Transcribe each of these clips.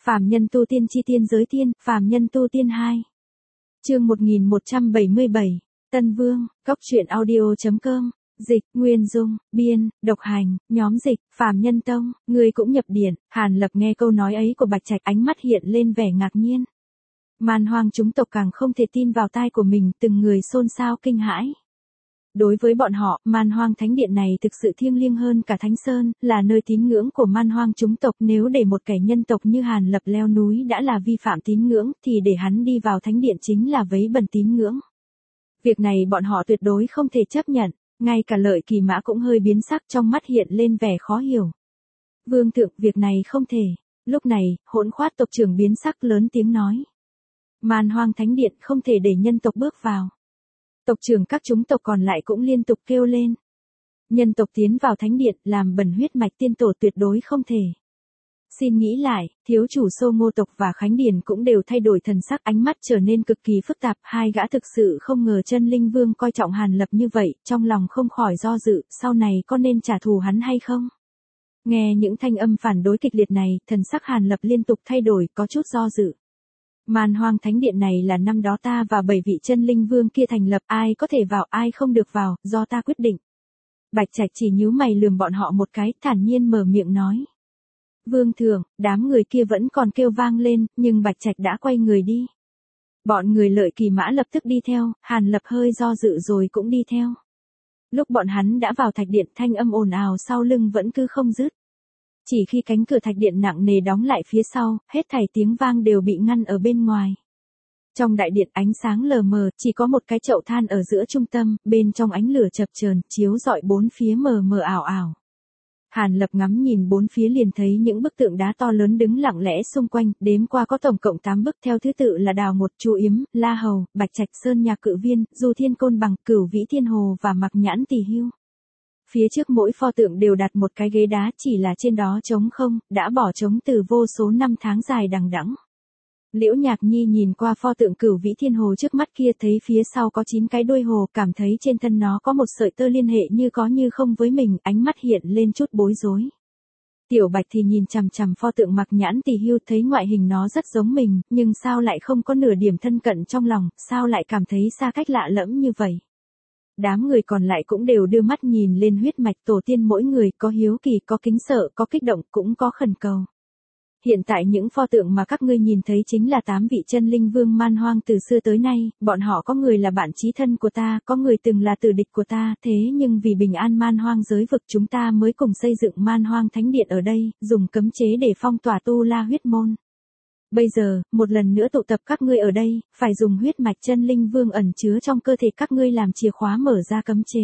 Phàm nhân tu tiên chi tiên giới tiên, phàm nhân tu tiên 2. Chương 1177, Tân Vương, Cốc truyện audio.com, dịch, Nguyên Dung, biên, độc hành, nhóm dịch, Phàm Nhân Tông, người cũng nhập điện. Hàn Lập nghe câu nói ấy của Bạch Trạch, ánh mắt hiện lên vẻ ngạc nhiên. Man hoang chúng tộc càng không thể tin vào tai của mình, từng người xôn xao kinh hãi. Đối với bọn họ, Man Hoang Thánh Điện này thực sự thiêng liêng hơn cả Thánh Sơn, là nơi tín ngưỡng của Man Hoang chúng tộc. Nếu để một kẻ nhân tộc như Hàn Lập leo núi đã là vi phạm tín ngưỡng, thì để hắn đi vào Thánh Điện chính là vấy bẩn tín ngưỡng. Việc này bọn họ tuyệt đối không thể chấp nhận, ngay cả Lợi Kỳ Mã cũng hơi biến sắc, trong mắt hiện lên vẻ khó hiểu. Vương thượng, việc này không thể. Lúc này, Hỗn Khoát tộc trưởng biến sắc lớn tiếng nói. Man Hoang Thánh Điện không thể để nhân tộc bước vào. Tộc trưởng các chúng tộc còn lại cũng liên tục kêu lên. Nhân tộc tiến vào Thánh Điện làm bẩn huyết mạch tiên tổ tuyệt đối không thể. Xin nghĩ lại, thiếu chủ Sô Ngô tộc và Khánh Điền cũng đều thay đổi thần sắc, ánh mắt trở nên cực kỳ phức tạp. Hai gã thực sự không ngờ Chân Linh Vương coi trọng Hàn Lập như vậy, trong lòng không khỏi do dự, sau này có nên trả thù hắn hay không? Nghe những thanh âm phản đối kịch liệt này, thần sắc Hàn Lập liên tục thay đổi, có chút do dự. Man Hoang Thánh Điện này là năm đó ta và 7 vị Chân Linh Vương kia thành lập, ai có thể vào ai không được vào, do ta quyết định. Bạch Trạch chỉ nhíu mày lườm bọn họ một cái, thản nhiên mở miệng nói. Vương thượng, đám người kia vẫn còn kêu vang lên, nhưng Bạch Trạch đã quay người đi. Bọn người Lợi Kỳ Mã lập tức đi theo, Hàn Lập hơi do dự rồi cũng đi theo. Lúc bọn hắn đã vào thạch điện, thanh âm ồn ào sau lưng vẫn cứ không dứt. Chỉ khi cánh cửa thạch điện nặng nề đóng lại phía sau, hết thảy tiếng vang đều bị ngăn ở bên ngoài. Trong đại điện ánh sáng lờ mờ, chỉ có một cái chậu than ở giữa trung tâm, bên trong ánh lửa chập chờn chiếu rọi bốn phía mờ mờ ảo ảo. Hàn Lập ngắm nhìn bốn phía liền thấy những bức tượng đá to lớn đứng lặng lẽ xung quanh, đếm qua có tổng cộng 8 bức theo thứ tự là Đào Một, Chu Yếm, La Hầu, Bạch Trạch, Sơn Nhạc Cự Viên, Du Thiên Côn Bằng, Cửu Vĩ Thiên Hồ và Mạc Nhãn Tỳ Hưu. Phía trước mỗi pho tượng đều đặt một cái ghế đá, chỉ là trên đó trống không, đã bỏ trống từ vô số năm tháng dài đằng đẵng. Liễu Nhạc Nhi nhìn qua pho tượng Cửu Vĩ Thiên Hồ trước mắt kia, thấy phía sau có 9 cái đuôi hồ, cảm thấy trên thân nó có một sợi tơ liên hệ như có như không với mình, ánh mắt hiện lên chút bối rối. Tiểu Bạch thì nhìn chằm chằm pho tượng Mạc Nhãn Tỳ Hưu, thấy ngoại hình nó rất giống mình, nhưng sao lại không có nửa điểm thân cận trong lòng, sao lại cảm thấy xa cách lạ lẫm như vậy. Đám người còn lại cũng đều đưa mắt nhìn lên huyết mạch tổ tiên, mỗi người có hiếu kỳ, có kính sợ, có kích động, cũng có khẩn cầu. Hiện tại những pho tượng mà các ngươi nhìn thấy chính là 8 vị Chân Linh Vương Man Hoang từ xưa tới nay, bọn họ có người là bạn chí thân của ta, có người từng là tử địch của ta, thế nhưng vì bình an Man Hoang giới vực chúng ta mới cùng xây dựng Man Hoang Thánh Điện ở đây, dùng cấm chế để phong tỏa Tu La huyết môn. Bây giờ, một lần nữa tụ tập các ngươi ở đây, phải dùng huyết mạch Chân Linh Vương ẩn chứa trong cơ thể các ngươi làm chìa khóa mở ra cấm chế.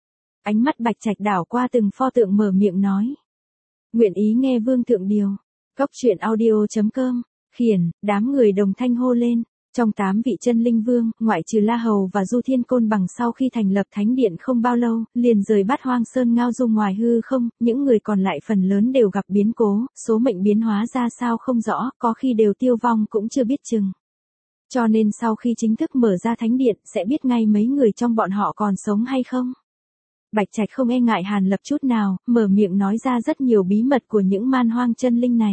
Ánh mắt Bạch Trạch đảo qua từng pho tượng mở miệng nói. Nguyện ý nghe vương thượng điều. Cốc truyện audio.com, khiển, đám người đồng thanh hô lên. Trong 8 vị Chân Linh Vương, ngoại trừ La Hầu và Du Thiên Côn Bằng sau khi thành lập Thánh Điện không bao lâu, liền rời Bát Hoang Sơn ngao du ngoài hư không, những người còn lại phần lớn đều gặp biến cố, số mệnh biến hóa ra sao không rõ, có khi đều tiêu vong cũng chưa biết chừng. Cho nên sau khi chính thức mở ra Thánh Điện, sẽ biết ngay mấy người trong bọn họ còn sống hay không. Bạch Trạch không e ngại Hàn Lập chút nào, mở miệng nói ra rất nhiều bí mật của những man hoang chân linh này.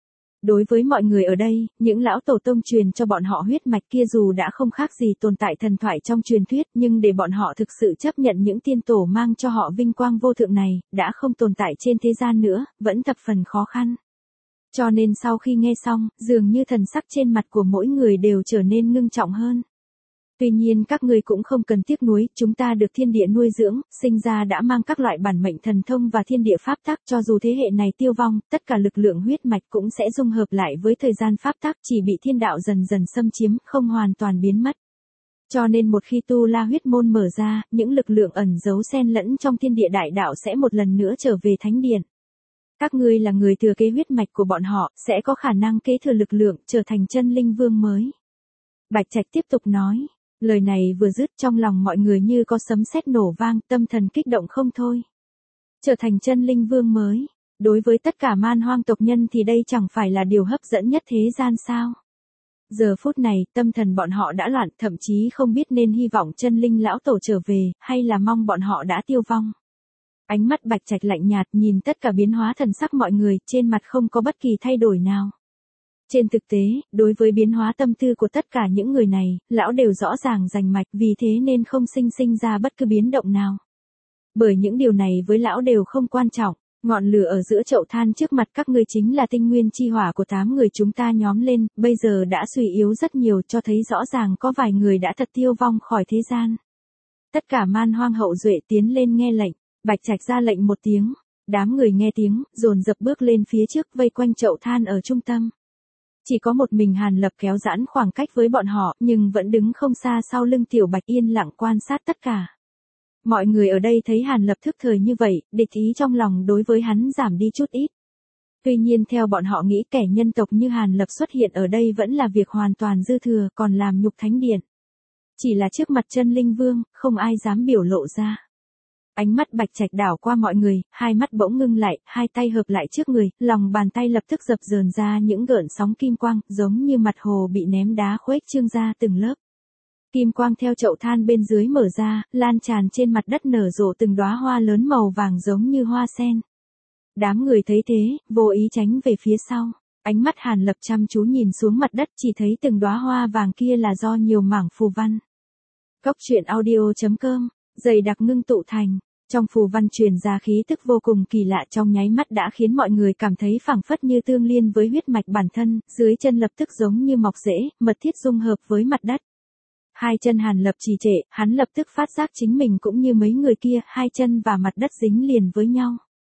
Đối với mọi người ở đây, những lão tổ tông truyền cho bọn họ huyết mạch kia dù đã không khác gì tồn tại thần thoại trong truyền thuyết, nhưng để bọn họ thực sự chấp nhận những tiên tổ mang cho họ vinh quang vô thượng này, đã không tồn tại trên thế gian nữa, vẫn thập phần khó khăn. Cho nên sau khi nghe xong, dường như thần sắc trên mặt của mỗi người đều trở nên ngưng trọng hơn. Tuy nhiên các ngươi cũng không cần tiếc nuối, chúng ta được thiên địa nuôi dưỡng, sinh ra đã mang các loại bản mệnh thần thông và thiên địa pháp tắc, cho dù thế hệ này tiêu vong, tất cả lực lượng huyết mạch cũng sẽ dung hợp lại với thời gian pháp tắc, chỉ bị thiên đạo dần dần xâm chiếm, không hoàn toàn biến mất. Cho nên một khi Tu La huyết môn mở ra, những lực lượng ẩn giấu xen lẫn trong thiên địa đại đạo sẽ một lần nữa trở về Thánh Điện. Các ngươi là người thừa kế huyết mạch của bọn họ, sẽ có khả năng kế thừa lực lượng, trở thành Chân Linh Vương mới. Bạch Trạch tiếp tục nói. Lời này vừa dứt, trong lòng mọi người như có sấm sét nổ vang, tâm thần kích động không thôi. Trở thành Chân Linh Vương mới, đối với tất cả man hoang tộc nhân thì đây chẳng phải là điều hấp dẫn nhất thế gian sao? Giờ phút này, tâm thần bọn họ đã loạn, thậm chí không biết nên hy vọng Chân Linh lão tổ trở về, hay là mong bọn họ đã tiêu vong. Ánh mắt Bạch Trạch lạnh nhạt nhìn tất cả biến hóa thần sắc mọi người, trên mặt không có bất kỳ thay đổi nào. Trên thực tế, đối với biến hóa tâm tư của tất cả những người này, lão đều rõ ràng rành mạch, vì thế nên không sinh ra bất cứ biến động nào. Bởi những điều này với lão đều không quan trọng. Ngọn lửa ở giữa chậu than trước mặt các ngươi chính là tinh nguyên chi hỏa của 8 người chúng ta nhóm lên, bây giờ đã suy yếu rất nhiều, cho thấy rõ ràng có vài người đã thật tiêu vong khỏi thế gian. Tất cả Man Hoang hậu duệ tiến lên nghe lệnh, Bạch Trạch ra lệnh một tiếng, đám người nghe tiếng, dồn dập bước lên phía trước vây quanh chậu than ở trung tâm. Chỉ có một mình Hàn Lập kéo giãn khoảng cách với bọn họ, nhưng vẫn đứng không xa sau lưng Tiểu Bạch yên lặng quan sát tất cả. Mọi người ở đây thấy Hàn Lập thức thời như vậy, địch ý trong lòng đối với hắn giảm đi chút ít. Tuy nhiên theo bọn họ nghĩ kẻ nhân tộc như Hàn Lập xuất hiện ở đây vẫn là việc hoàn toàn dư thừa, còn làm nhục thánh điện. Chỉ là trước mặt chân linh vương, không ai dám biểu lộ ra. Ánh mắt Bạch Trạch đảo qua mọi người, hai mắt bỗng ngưng lại, hai tay hợp lại trước người, lòng bàn tay lập tức dập dờn ra những gợn sóng kim quang, giống như mặt hồ bị ném đá khuếch trương ra từng lớp. Kim quang theo chậu than bên dưới mở ra, lan tràn trên mặt đất nở rộ từng đóa hoa lớn màu vàng giống như hoa sen. Đám người thấy thế, vô ý tránh về phía sau. Ánh mắt Hàn Lập chăm chú nhìn xuống mặt đất, chỉ thấy từng đóa hoa vàng kia là do nhiều mảng phù văn. Cốc truyện audio.com, dày đặc ngưng tụ thành. Trong phù văn truyền ra khí tức vô cùng kỳ lạ, trong nháy mắt đã khiến mọi người cảm thấy phảng phất như tương liên với huyết mạch bản thân, dưới chân lập tức giống như mọc rễ, mật thiết dung hợp với mặt đất. Hai chân Hàn Lập trì trệ, hắn lập tức phát giác chính mình cũng như mấy người kia, hai chân và mặt đất dính liền với nhau.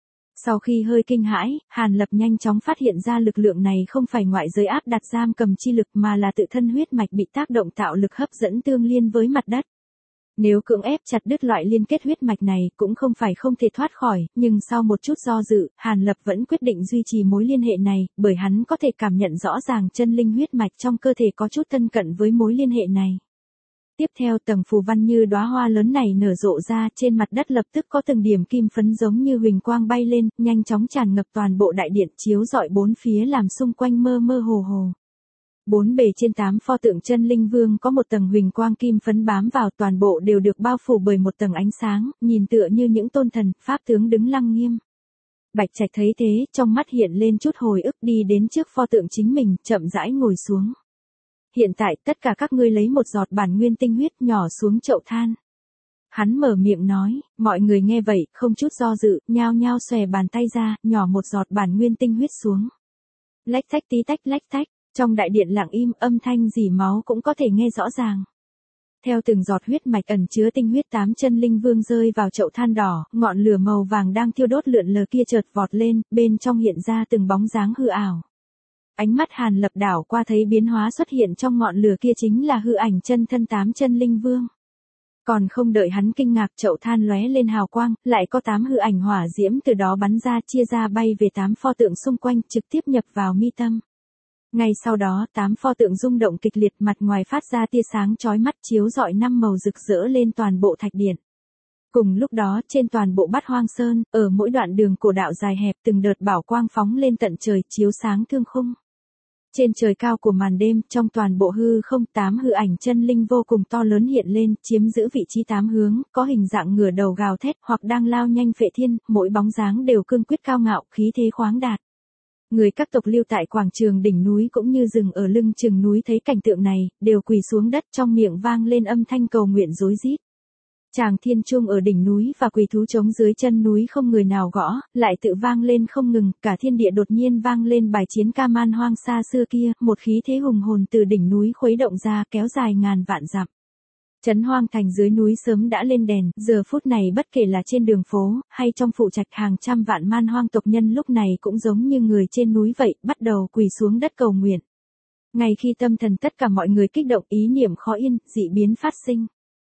Sau khi hơi kinh hãi, Hàn Lập nhanh chóng phát hiện ra lực lượng này không phải ngoại giới áp đặt giam cầm chi lực mà là tự thân huyết mạch bị tác động tạo lực hấp dẫn tương liên với mặt đất. Nếu cưỡng ép chặt đứt loại liên kết huyết mạch này cũng không phải không thể thoát khỏi, nhưng sau một chút do dự, Hàn Lập vẫn quyết định duy trì mối liên hệ này, bởi hắn có thể cảm nhận rõ ràng chân linh huyết mạch trong cơ thể có chút thân cận với mối liên hệ này. Tiếp theo tầng phù văn như đóa hoa lớn này nở rộ ra, trên mặt đất lập tức có từng điểm kim phấn giống như huỳnh quang bay lên, nhanh chóng tràn ngập toàn bộ đại điện, chiếu rọi bốn phía làm xung quanh mơ mơ hồ hồ. Bốn bề trên 8 pho tượng chân linh vương có một tầng huỳnh quang kim phấn bám vào, toàn bộ đều được bao phủ bởi một tầng ánh sáng, nhìn tựa như những tôn thần, pháp tướng đứng lăng nghiêm. Bạch Trạch thấy thế, trong mắt hiện lên chút hồi ức, đi đến trước pho tượng chính mình, chậm rãi ngồi xuống. Hiện tại tất cả các ngươi lấy một giọt bản nguyên tinh huyết nhỏ xuống chậu than. Hắn mở miệng nói, mọi người nghe vậy, không chút do dự, nhao nhao xòe bàn tay ra, nhỏ một giọt bản nguyên tinh huyết xuống. Lách tách tí tách lách tách, trong đại điện lặng im, âm thanh rỉ máu cũng có thể nghe rõ ràng. Theo từng giọt huyết mạch ẩn chứa tinh huyết 8 chân linh vương rơi vào chậu than đỏ, ngọn lửa màu vàng đang thiêu đốt lượn lờ kia chợt vọt lên, bên trong hiện ra từng bóng dáng hư ảo. Ánh mắt Hàn Lập đảo qua thấy biến hóa xuất hiện trong ngọn lửa kia chính là hư ảnh chân thân 8 chân linh vương. Còn không đợi hắn kinh ngạc, chậu than lóe lên hào quang, lại có 8 hư ảnh hỏa diễm từ đó bắn ra, chia ra bay về 8 pho tượng xung quanh, trực tiếp nhập vào mi tâm. Ngay sau đó, 8 pho tượng rung động kịch liệt, mặt ngoài phát ra tia sáng chói mắt, chiếu rọi 5 màu rực rỡ lên toàn bộ thạch điện. Cùng lúc đó, trên toàn bộ Bát Hoang Sơn, ở mỗi đoạn đường cổ đạo dài hẹp, từng đợt bảo quang phóng lên tận trời, chiếu sáng thương khung. Trên trời cao của màn đêm, trong toàn bộ hư không, 8 hư ảnh chân linh vô cùng to lớn hiện lên, chiếm giữ vị trí 8 hướng, có hình dạng ngửa đầu gào thét, hoặc đang lao nhanh phệ thiên, mỗi bóng dáng đều cương quyết cao ngạo, khí thế khoáng đạt. Người các tộc lưu tại quảng trường đỉnh núi cũng như rừng ở lưng chừng núi thấy cảnh tượng này, đều quỳ xuống đất, trong miệng vang lên âm thanh cầu nguyện rối rít. Tràng thiên chuông ở đỉnh núi và quỳ thú trống dưới chân núi không người nào gõ, lại tự vang lên không ngừng, cả thiên địa đột nhiên vang lên bài chiến ca Man Hoang xa xưa kia, một khí thế hùng hồn từ đỉnh núi khuấy động ra, kéo dài ngàn vạn dặm. Trấn Hoang Thành dưới núi sớm đã lên đèn, giờ phút này bất kể là trên đường phố, hay trong phủ trạch, hàng trăm vạn Man Hoang tộc nhân lúc này cũng giống như người trên núi vậy, bắt đầu quỳ xuống đất cầu nguyện. Ngay khi tâm thần tất cả mọi người kích động, ý niệm khó yên, dị biến phát sinh.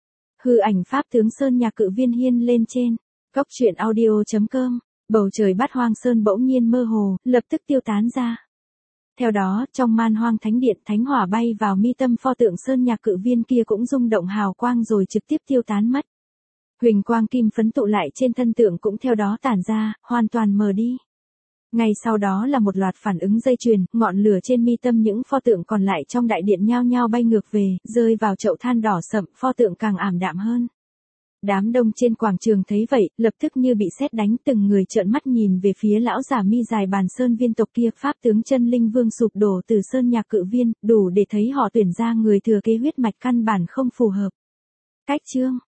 Hư ảnh pháp tướng Sơn Nhạc Cự Viên hiên lên trên. Cốc truyện audio.com, bầu trời Bát Hoang Sơn bỗng nhiên mơ hồ, lập tức tiêu tán ra. Theo đó, trong Man Hoang Thánh Điện, thánh hỏa bay vào mi tâm pho tượng Sơn Nhạc Cự Viên kia cũng rung động hào quang rồi trực tiếp tiêu tán mất. Huỳnh quang kim phấn tụ lại trên thân tượng cũng theo đó tản ra, hoàn toàn mờ đi. Ngay sau đó là một loạt phản ứng dây chuyền, ngọn lửa trên mi tâm những pho tượng còn lại trong đại điện nhao nhao bay ngược về, rơi vào chậu than đỏ sậm, pho tượng càng ảm đạm hơn. Đám đông trên quảng trường thấy vậy, lập tức như bị sét đánh, từng người trợn mắt nhìn về phía lão già mi dài bàn sơn viên tộc kia. Pháp tướng chân linh vương sụp đổ từ sơn nhạc cự viên, đủ để thấy họ tuyển ra người thừa kế huyết mạch căn bản không phù hợp. Cách chương